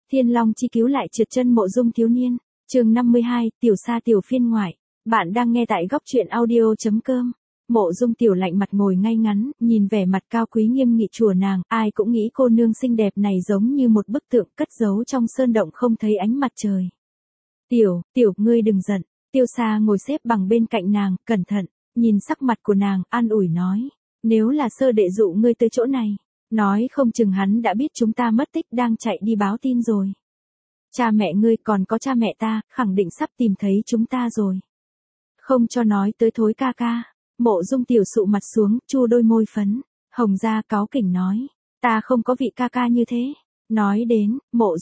Thiên Long chi cứu lại trượt chân mộ dung thiếu niên. Chương 52, tiểu sa tiểu phiên ngoại. Bạn đang nghe tại góc truyện audio.com. Mộ dung tiểu lạnh mặt ngồi ngay ngắn, nhìn vẻ mặt cao quý nghiêm nghị chùa nàng, ai cũng nghĩ cô nương xinh đẹp này giống như một bức tượng cất giấu trong sơn động không thấy ánh mặt trời. Tiểu, ngươi đừng giận. Tiêu sa ngồi xếp bằng bên cạnh nàng, cẩn thận, nhìn sắc mặt của nàng, an ủi nói. Nếu là sơ đệ dụ ngươi tới chỗ này, nói không chừng hắn đã biết chúng ta mất tích đang chạy đi báo tin rồi. Cha mẹ ngươi còn có cha mẹ ta, khẳng định sắp tìm thấy chúng ta rồi. Không cho nói tới thối ca ca. Mộ dung tiểu sụ mặt xuống, chu đôi môi phấn, hồng ra cáu kỉnh nói. Ta không có vị ca ca như thế. Nói đến, mộ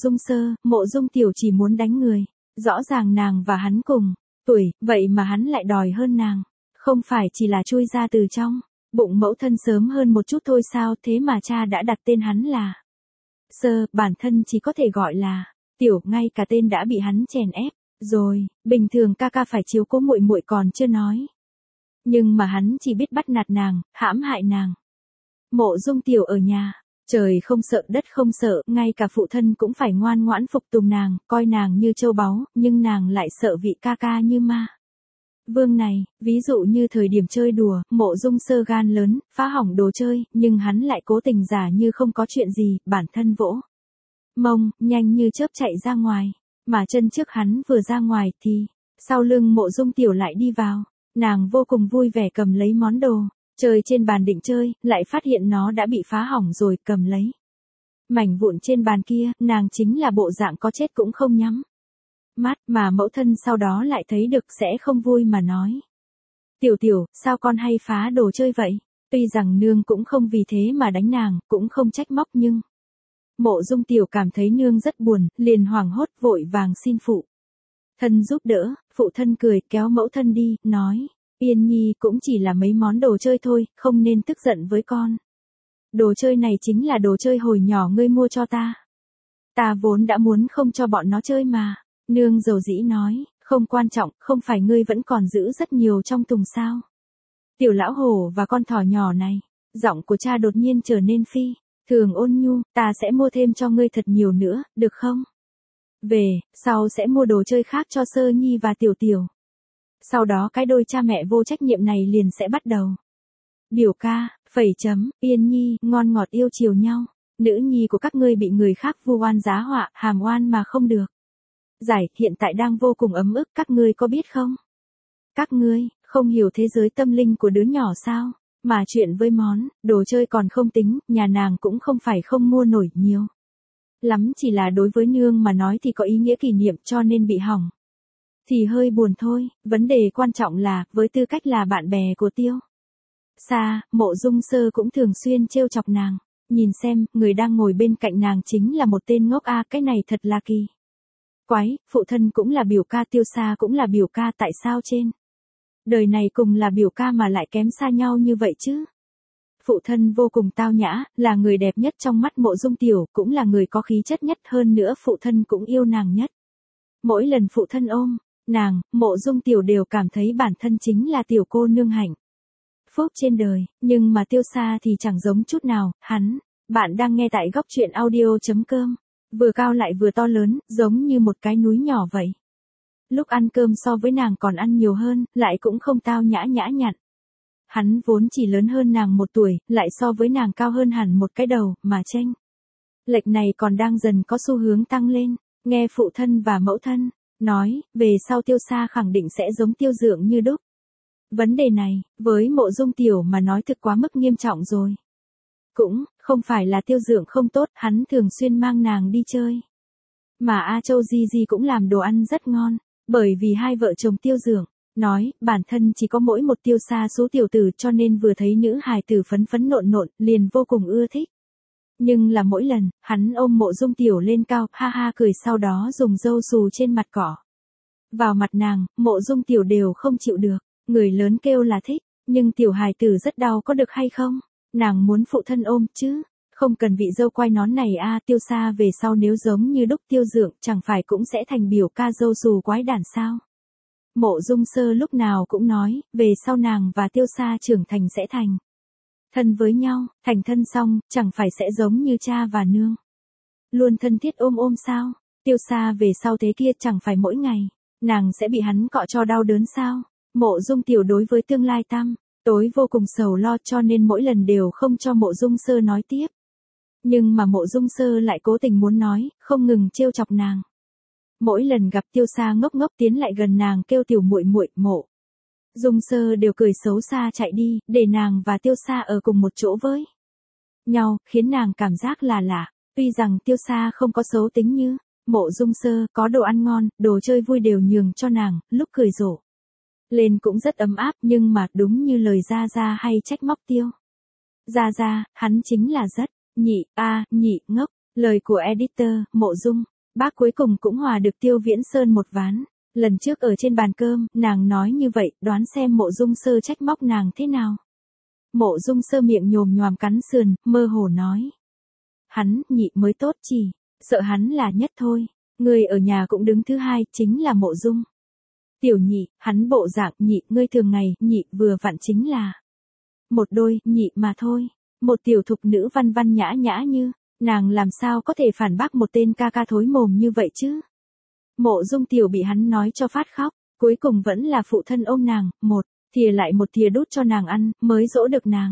dung tiểu chỉ muốn đánh người. Rõ ràng nàng và hắn cùng tuổi, vậy mà hắn lại đòi hơn nàng. Không phải chỉ là chui ra từ trong bụng mẫu thân sớm hơn một chút thôi sao, thế mà cha đã đặt tên hắn là Sơ, bản thân chỉ có thể gọi là Tiểu, ngay cả tên đã bị hắn chèn ép rồi. Bình thường ca ca phải chiếu cố muội muội còn chưa nói, nhưng mà hắn chỉ biết bắt nạt nàng, hãm hại nàng. Mộ dung tiểu ở nhà, trời không sợ đất không sợ, ngay cả phụ thân cũng phải ngoan ngoãn phục tùng nàng, coi nàng như châu báu, nhưng nàng lại sợ vị ca ca như ma vương này. Ví dụ như thời điểm chơi đùa, mộ dung sơ gan lớn, phá hỏng đồ chơi, nhưng hắn lại cố tình giả như không có chuyện gì, bản thân vỗ mông, nhanh như chớp chạy ra ngoài. Mà chân trước hắn vừa ra ngoài thì, sau lưng mộ dung tiểu lại đi vào. Nàng vô cùng vui vẻ cầm lấy món đồ, chơi trên bàn định chơi, lại phát hiện nó đã bị phá hỏng rồi, cầm lấy mảnh vụn trên bàn kia, nàng chính là bộ dạng có chết cũng không nhắm mắt, mà mẫu thân sau đó lại thấy được sẽ không vui mà nói. Tiểu, sao con hay phá đồ chơi vậy? Tuy rằng nương cũng không vì thế mà đánh nàng, cũng không trách móc, nhưng mộ dung tiểu cảm thấy nương rất buồn, liền hoảng hốt vội vàng xin phụ thân giúp đỡ. Phụ thân cười kéo mẫu thân đi, nói. Yên nhi cũng chỉ là mấy món đồ chơi thôi, không nên tức giận với con. Đồ chơi này chính là đồ chơi hồi nhỏ ngươi mua cho ta. Ta vốn đã muốn không cho bọn nó chơi mà. Nương dầu dĩ nói, không quan trọng, không phải ngươi vẫn còn giữ rất nhiều trong thùng sao. Tiểu lão hổ và con thỏ nhỏ này. Giọng của cha đột nhiên trở nên phi thường ôn nhu, ta sẽ mua thêm cho ngươi thật nhiều nữa, được không? Về, sau sẽ mua đồ chơi khác cho Sơ Nhi và Tiểu. Sau đó cái đôi cha mẹ vô trách nhiệm này liền sẽ bắt đầu. Biểu ca, Yên Nhi, ngon ngọt yêu chiều nhau. Nữ nhi của các ngươi bị người khác vu oan giá họa, hàm oan mà không được giải, hiện tại đang vô cùng ấm ức, các ngươi có biết không? Các ngươi, không hiểu thế giới tâm linh của đứa nhỏ sao? Mà chuyện với món đồ chơi còn không tính, nhà nàng cũng không phải không mua nổi nhiều lắm, chỉ là đối với nương mà nói thì có ý nghĩa kỷ niệm, cho nên bị hỏng thì hơi buồn thôi. Vấn đề quan trọng là, với tư cách là bạn bè của Tiêu Sa, mộ dung sơ cũng thường xuyên trêu chọc nàng. Nhìn xem, người đang ngồi bên cạnh nàng chính là một tên ngốc a, cái này thật là kỳ quái. Phụ thân cũng là biểu ca, Tiêu Sa cũng là biểu ca, tại sao trên đời này cùng là biểu ca mà lại kém xa nhau như vậy chứ? Phụ thân vô cùng tao nhã, là người đẹp nhất trong mắt mộ dung tiểu, cũng là người có khí chất nhất, hơn nữa phụ thân cũng yêu nàng nhất. Mỗi lần phụ thân ôm nàng, mộ dung tiểu đều cảm thấy bản thân chính là tiểu cô nương hạnh phúc trên đời, nhưng mà Tiêu Sa thì chẳng giống chút nào. Bạn đang nghe tại góc truyện audio.com. Vừa cao lại vừa to lớn, giống như một cái núi nhỏ vậy. Lúc ăn cơm so với nàng còn ăn nhiều hơn, lại cũng không tao nhã nhặn. Hắn vốn chỉ lớn hơn nàng 1 tuổi, lại so với nàng cao hơn hẳn một cái đầu, mà chênh lệch này còn đang dần có xu hướng tăng lên. Nghe phụ thân và mẫu thân nói, về sau Tiêu Sa khẳng định sẽ giống Tiêu Dượng như đúc. Vấn đề này, với mộ dung tiểu mà nói thực quá mức nghiêm trọng rồi. Cũng không phải là Tiêu Dượng không tốt, hắn thường xuyên mang nàng đi chơi. Mà A Châu Di cũng làm đồ ăn rất ngon. Bởi vì hai vợ chồng Tiêu Dượng nói, bản thân chỉ có mỗi một Tiêu Sa số tiểu tử, cho nên vừa thấy nữ hài tử phấn nộn, liền vô cùng ưa thích. Nhưng là mỗi lần, hắn ôm mộ dung tiểu lên cao, ha ha cười, sau đó dùng râu xù trên mặt cỏ vào mặt nàng, mộ dung tiểu đều không chịu được. Người lớn kêu là thích, nhưng tiểu hài tử rất đau, có được hay không? Nàng muốn phụ thân ôm chứ, không cần vị dâu quai nón này a. Tiêu Sa về sau nếu giống như đúc Tiêu Dượng, chẳng phải cũng sẽ thành biểu ca dâu xù quái đản sao? Mộ dung sơ lúc nào cũng nói, về sau nàng và Tiêu Sa trưởng thành sẽ thành thân với nhau, thành thân xong, chẳng phải sẽ giống như cha và nương. Luôn thân thiết ôm ôm sao? Tiêu Sa về sau thế kia chẳng phải mỗi ngày, nàng sẽ bị hắn cọ cho đau đớn sao? Mộ Dung Tiểu đối với tương lai tăm tối vô cùng sầu lo cho nên mỗi lần đều không cho Mộ Dung Sơ nói tiếp. Nhưng mà Mộ Dung Sơ lại cố tình muốn nói, không ngừng trêu chọc nàng. Mỗi lần gặp Tiêu Sa ngốc ngốc tiến lại gần nàng kêu tiểu muội muội, Mộ Dung Sơ đều cười xấu xa chạy đi, để nàng và Tiêu Sa ở cùng một chỗ với nhau, khiến nàng cảm giác là lạ. Tuy rằng Tiêu Sa không có xấu tính như Mộ Dung Sơ, có đồ ăn ngon, đồ chơi vui đều nhường cho nàng, lúc cười rộ lên cũng rất ấm áp, nhưng mà đúng như lời Gia Gia hay trách móc Tiêu Gia Gia, hắn chính là rất nhị ngốc. Lời của editor, Mộ Dung Bác cuối cùng cũng hòa được Tiêu Viễn Sơn một ván. Lần trước ở trên bàn cơm, nàng nói như vậy, đoán xem Mộ Dung Sơ trách móc nàng thế nào. Mộ Dung Sơ miệng nhồm nhòm cắn sườn, mơ hồ nói. Hắn, nhị mới tốt chỉ, sợ hắn là nhất thôi. Người ở nhà cũng đứng thứ hai, chính là Mộ Dung Tiểu nhị, hắn bộ dạng nhị, ngươi thường ngày, nhị vừa vặn chính là một đôi, nhị mà thôi. Một tiểu thục nữ văn văn nhã nhã như, nàng làm sao có thể phản bác một tên ca ca thối mồm như vậy chứ? Mộ Dung Tiểu bị hắn nói cho phát khóc, cuối cùng vẫn là phụ thân ôm nàng, một thìa lại một thìa đút cho nàng ăn, mới dỗ được nàng.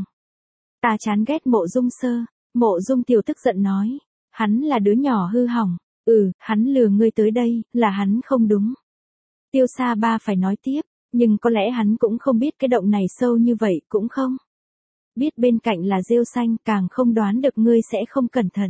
Ta chán ghét Mộ Dung Sơ. Mộ Dung Tiểu tức giận nói, hắn là đứa nhỏ hư hỏng, hắn lừa ngươi tới đây, là hắn không đúng. Tiêu Sa Ba phải nói tiếp, nhưng có lẽ hắn cũng không biết cái động này sâu như vậy, cũng không biết bên cạnh là rêu xanh, càng không đoán được ngươi sẽ không cẩn thận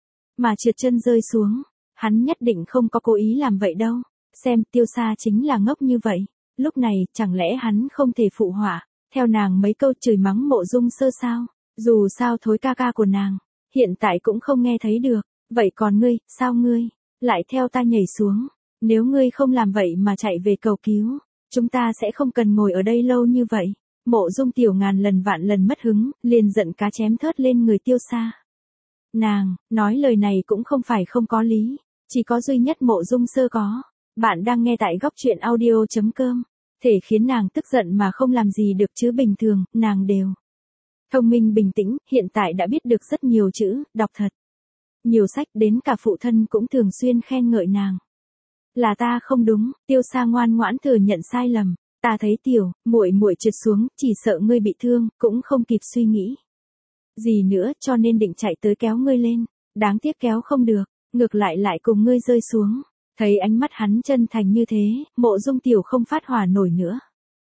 mà trượt chân rơi xuống. Hắn nhất định không có cố ý làm vậy đâu. Xem Tiêu Sa chính là ngốc như vậy. Lúc này, chẳng lẽ hắn không thể phụ họa theo nàng mấy câu chửi mắng Mộ Dung Sơ sao? Dù sao thối ca ca của nàng hiện tại cũng không nghe thấy được. Vậy còn ngươi, sao ngươi lại theo ta nhảy xuống? Nếu ngươi không làm vậy mà chạy về cầu cứu, chúng ta sẽ không cần ngồi ở đây lâu như vậy. Mộ Dung Tiểu ngàn lần vạn lần mất hứng, liền giận cá chém thớt lên người Tiêu Sa. Nàng nói lời này cũng không phải không có lý, chỉ có duy nhất Mộ Dung Sơ có. Bạn đang nghe tại góc truyện audio.com. Thể khiến nàng tức giận mà không làm gì được chứ bình thường, nàng đều thông minh bình tĩnh, hiện tại đã biết được rất nhiều chữ, đọc thật nhiều sách, đến cả phụ thân cũng thường xuyên khen ngợi nàng. Là ta không đúng. Tiêu Sa ngoan ngoãn thừa nhận sai lầm. Ta thấy tiểu muội muội trượt xuống, chỉ sợ ngươi bị thương, cũng không kịp suy nghĩ gì nữa, cho nên định chạy tới kéo ngươi lên. Đáng tiếc kéo không được, ngược lại cùng ngươi rơi xuống. Thấy ánh mắt hắn chân thành như thế, Mộ Dung Tiểu không phát hỏa nổi nữa.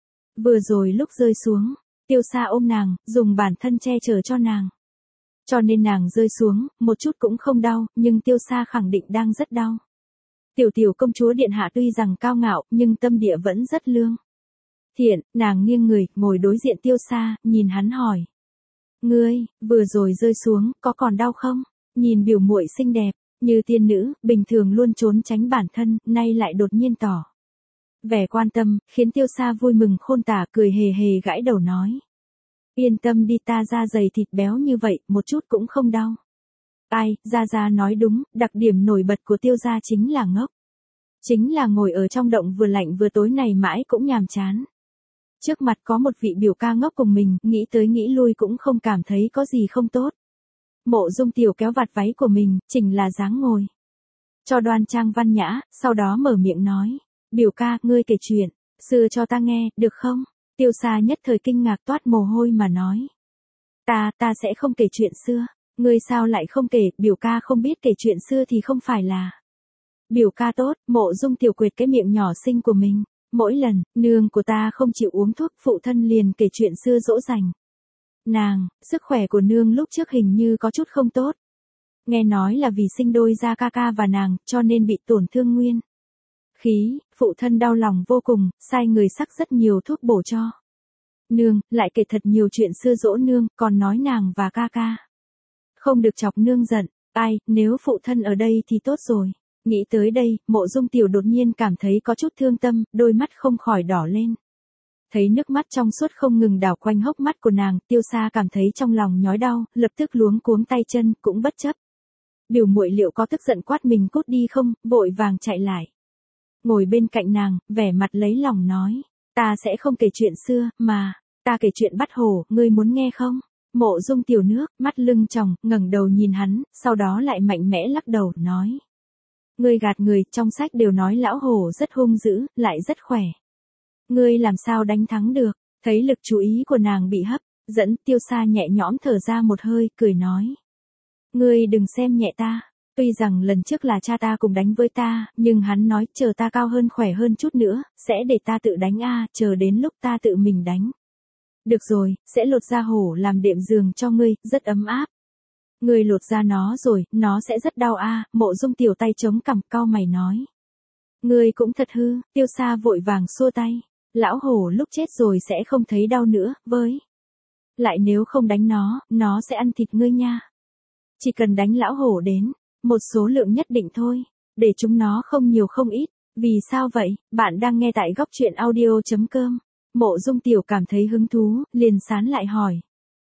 Vừa rồi lúc rơi xuống, Tiêu Sa ôm nàng, dùng bản thân che chở cho nàng. Cho nên nàng rơi xuống, một chút cũng không đau, nhưng Tiêu Sa khẳng định đang rất đau. Tiểu công chúa điện hạ tuy rằng cao ngạo, nhưng tâm địa vẫn rất lương thiện. Nàng nghiêng người, ngồi đối diện Tiêu Sa, nhìn hắn hỏi. Ngươi, vừa rồi rơi xuống, có còn đau không? Nhìn biểu muội xinh đẹp, như tiên nữ, bình thường luôn trốn tránh bản thân, nay lại đột nhiên tỏ vẻ quan tâm, khiến Tiêu Sa vui mừng khôn tả, cười hề hề gãi đầu nói. Yên tâm đi, ta da dày thịt béo như vậy, một chút cũng không đau. Ai, Gia nói đúng, đặc điểm nổi bật của Tiêu gia chính là ngốc. Chính là ngồi ở trong động vừa lạnh vừa tối này mãi cũng nhàm chán. Trước mặt có một vị biểu ca ngốc cùng mình, nghĩ tới nghĩ lui cũng không cảm thấy có gì không tốt. Mộ Dung Tiểu kéo vạt váy của mình, chỉnh là dáng ngồi cho đoan trang văn nhã, sau đó mở miệng nói. Biểu ca, ngươi kể chuyện xưa cho ta nghe, được không? Tiêu Sa nhất thời kinh ngạc toát mồ hôi mà nói. Ta sẽ không kể chuyện xưa. Ngươi sao lại không kể? Biểu ca không biết kể chuyện xưa thì không phải là biểu ca tốt. Mộ Dung Tiểu quệt cái miệng nhỏ xinh của mình. Mỗi lần, nương của ta không chịu uống thuốc, phụ thân liền kể chuyện xưa dỗ dành nàng. Sức khỏe của nương lúc trước hình như có chút không tốt. Nghe nói là vì sinh đôi ra ca ca và nàng, cho nên bị tổn thương nguyên khí. Phụ thân đau lòng vô cùng, sai người sắc rất nhiều thuốc bổ cho nương, lại kể thật nhiều chuyện xưa dỗ nương, còn nói nàng và ca ca không được chọc nương giận. Ai, nếu phụ thân ở đây thì tốt rồi. Nghĩ tới đây, Mộ Dung Tiểu đột nhiên cảm thấy có chút thương tâm, đôi mắt không khỏi đỏ lên. Thấy nước mắt trong suốt không ngừng đảo quanh hốc mắt của nàng, Tiêu Sa cảm thấy trong lòng nhói đau, lập tức luống cuống tay chân, cũng bất chấp. Biểu muội liệu có tức giận quát mình cút đi không, vội vàng chạy lại. Ngồi bên cạnh nàng, vẻ mặt lấy lòng nói. Ta sẽ không kể chuyện xưa, mà ta kể chuyện bắt hổ, ngươi muốn nghe không? Mộ Dung Tiểu nước, mắt lưng tròng, ngẩng đầu nhìn hắn, sau đó lại mạnh mẽ lắc đầu, nói. Ngươi gạt người, trong sách đều nói lão hổ rất hung dữ, lại rất khỏe. Ngươi làm sao đánh thắng được, thấy lực chú ý của nàng bị hấp dẫn, Tiêu Sa nhẹ nhõm thở ra một hơi, cười nói. Ngươi đừng xem nhẹ ta, tuy rằng lần trước là cha ta cùng đánh với ta, nhưng hắn nói chờ ta cao hơn khỏe hơn chút nữa, sẽ để ta tự đánh chờ đến lúc ta tự mình đánh. Được rồi, sẽ lột da hổ làm đệm giường cho ngươi, rất ấm áp. Ngươi lột da nó rồi, nó sẽ rất đau Mộ Dung Tiểu tay chống cằm cau mày nói. Ngươi cũng thật hư, Tiêu Sa vội vàng xua tay. Lão hổ lúc chết rồi sẽ không thấy đau nữa, với. Lại nếu không đánh nó sẽ ăn thịt ngươi nha. Chỉ cần đánh lão hổ đến, một số lượng nhất định thôi, để chúng nó không nhiều không ít. Vì sao vậy? Bạn đang nghe tại góc truyện audio.com. Mộ Dung Tiểu cảm thấy hứng thú, liền sán lại hỏi.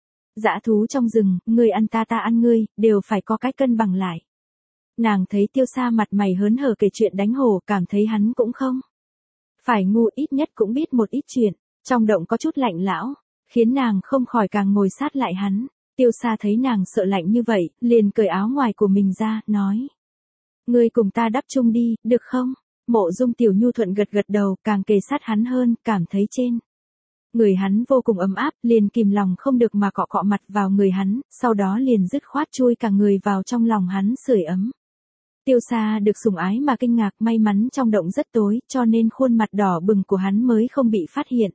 Dã thú trong rừng, ngươi ăn ta ăn ngươi, đều phải có cái cân bằng lại. Nàng thấy Tiêu Sa mặt mày hớn hở kể chuyện đánh hổ, cảm thấy hắn cũng không phải ngu, ít nhất cũng biết một ít chuyện, trong động có chút lạnh lão, khiến nàng không khỏi càng ngồi sát lại hắn. Tiêu Sa thấy nàng sợ lạnh như vậy, liền cởi áo ngoài của mình ra, nói. Ngươi cùng ta đắp chung đi, được không? Mộ Dung Tiểu nhu thuận gật gật đầu, càng kề sát hắn hơn, cảm thấy trên người hắn vô cùng ấm áp, liền kìm lòng không được mà cọ cọ mặt vào người hắn, sau đó liền dứt khoát chui cả người vào trong lòng hắn sưởi ấm. Tiêu Sa được sủng ái mà kinh ngạc, may mắn trong động rất tối, cho nên khuôn mặt đỏ bừng của hắn mới không bị phát hiện.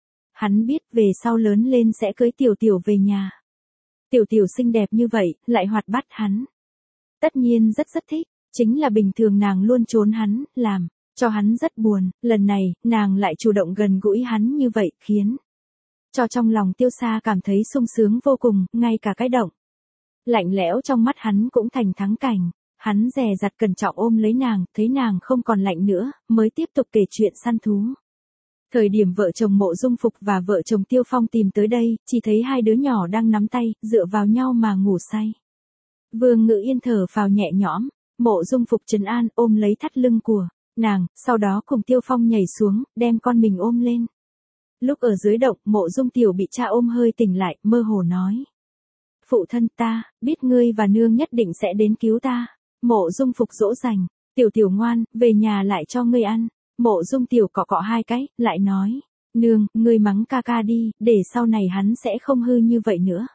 Hắn biết về sau lớn lên sẽ cưới Tiểu Tiểu về nhà. Tiểu Tiểu xinh đẹp như vậy, lại hoạt bát hắn. Tất nhiên rất thích, chính là bình thường nàng luôn trốn hắn, làm cho hắn rất buồn, lần này, nàng lại chủ động gần gũi hắn như vậy, khiến cho trong lòng Tiêu Sa cảm thấy sung sướng vô cùng, ngay cả cái động lạnh lẽo trong mắt hắn cũng thành thắng cảnh. Hắn dè dặt cẩn trọng ôm lấy nàng, thấy nàng không còn lạnh nữa, mới tiếp tục kể chuyện săn thú. Thời điểm vợ chồng Mộ Dung Phục và vợ chồng Tiêu Phong tìm tới đây, chỉ thấy hai đứa nhỏ đang nắm tay, dựa vào nhau mà ngủ say. Vương Ngự Yên thở phào nhẹ nhõm, Mộ Dung Phục trấn an ôm lấy thắt lưng của nàng, sau đó cùng Tiêu Phong nhảy xuống, đem con mình ôm lên. Lúc ở dưới động, Mộ Dung Tiểu bị cha ôm hơi tỉnh lại, mơ hồ nói. Phụ thân ta, biết ngươi và nương nhất định sẽ đến cứu ta. Mộ Dung Phục dỗ dành, Tiểu Tiểu ngoan, về nhà lại cho ngươi ăn. Mộ Dung Tiểu cọ cọ hai cái, lại nói. Nương, ngươi mắng ca ca đi, để sau này hắn sẽ không hư như vậy nữa.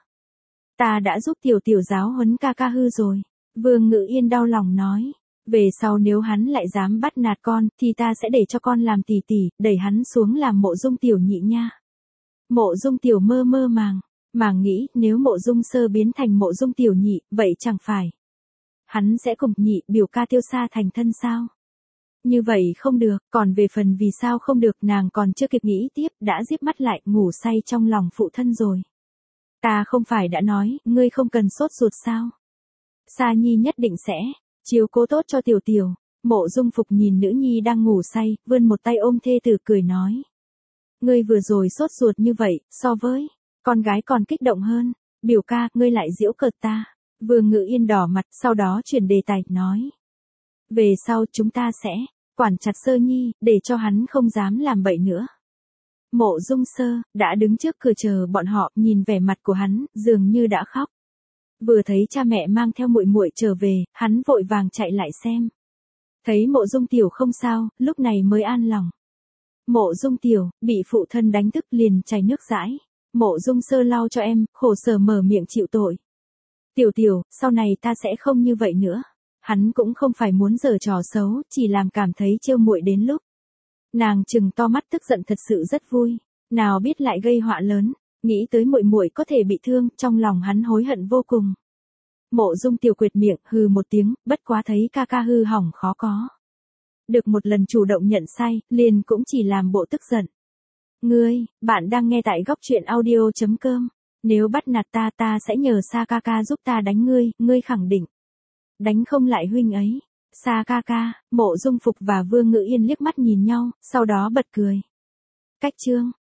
Ta đã giúp Tiểu Tiểu giáo huấn ca ca hư rồi. Vương Ngự Yên đau lòng nói. Về sau nếu hắn lại dám bắt nạt con, thì ta sẽ để cho con làm tỷ tỷ, đẩy hắn xuống làm Mộ Dung Tiểu nhị nha. Mộ Dung Tiểu mơ màng nghĩ nếu Mộ Dung Sơ biến thành Mộ Dung Tiểu nhị, vậy chẳng phải hắn sẽ cùng nhị biểu ca Tiêu Sa thành thân sao? Như vậy không được, còn về phần vì sao không được nàng còn chưa kịp nghĩ tiếp, đã díp mắt lại, ngủ say trong lòng phụ thân rồi. Ta không phải đã nói, ngươi không cần sốt ruột sao? Sa Nhi nhất định sẽ chiếu cố tốt cho Tiểu Tiểu. Mộ Dung Phục nhìn nữ nhi đang ngủ say, vươn một tay ôm thê tử cười nói. Ngươi vừa rồi sốt ruột như vậy, so với con gái còn kích động hơn. Biểu ca, ngươi lại giễu cợt ta. Vương Ngự Yên đỏ mặt, sau đó chuyển đề tài, nói. Về sau chúng ta sẽ quản chặt Sơ Nhi, để cho hắn không dám làm bậy nữa. Mộ Dung Sơ đã đứng trước cửa chờ bọn họ, nhìn vẻ mặt của hắn, dường như đã khóc. Vừa thấy cha mẹ mang theo muội muội trở về, hắn vội vàng chạy lại xem. Thấy Mộ Dung Tiểu không sao, lúc này mới an lòng. Mộ Dung Tiểu bị phụ thân đánh thức liền chảy nước dãi. Mộ Dung Sơ lau cho em, khổ sở mở miệng chịu tội. Tiểu Tiểu, sau này ta sẽ không như vậy nữa. Hắn cũng không phải muốn giở trò xấu, chỉ làm cảm thấy trêu muội đến lúc. Nàng trừng to mắt tức giận thật sự rất vui, nào biết lại gây họa lớn, nghĩ tới muội muội có thể bị thương, trong lòng hắn hối hận vô cùng. Mộ Dung Tiểu quệt miệng, hừ một tiếng, bất quá thấy ca ca hư hỏng khó có. Được một lần chủ động nhận sai, liền cũng chỉ làm bộ tức giận. Bạn đang nghe tại góc truyện audio.com. Nếu bắt nạt ta sẽ nhờ Sa ca ca giúp ta đánh ngươi khẳng định. Đánh không lại huynh ấy. Sa ca ca, Mộ Dung Phục và Vương Ngự Yên liếc mắt nhìn nhau, sau đó bật cười. Cách chương.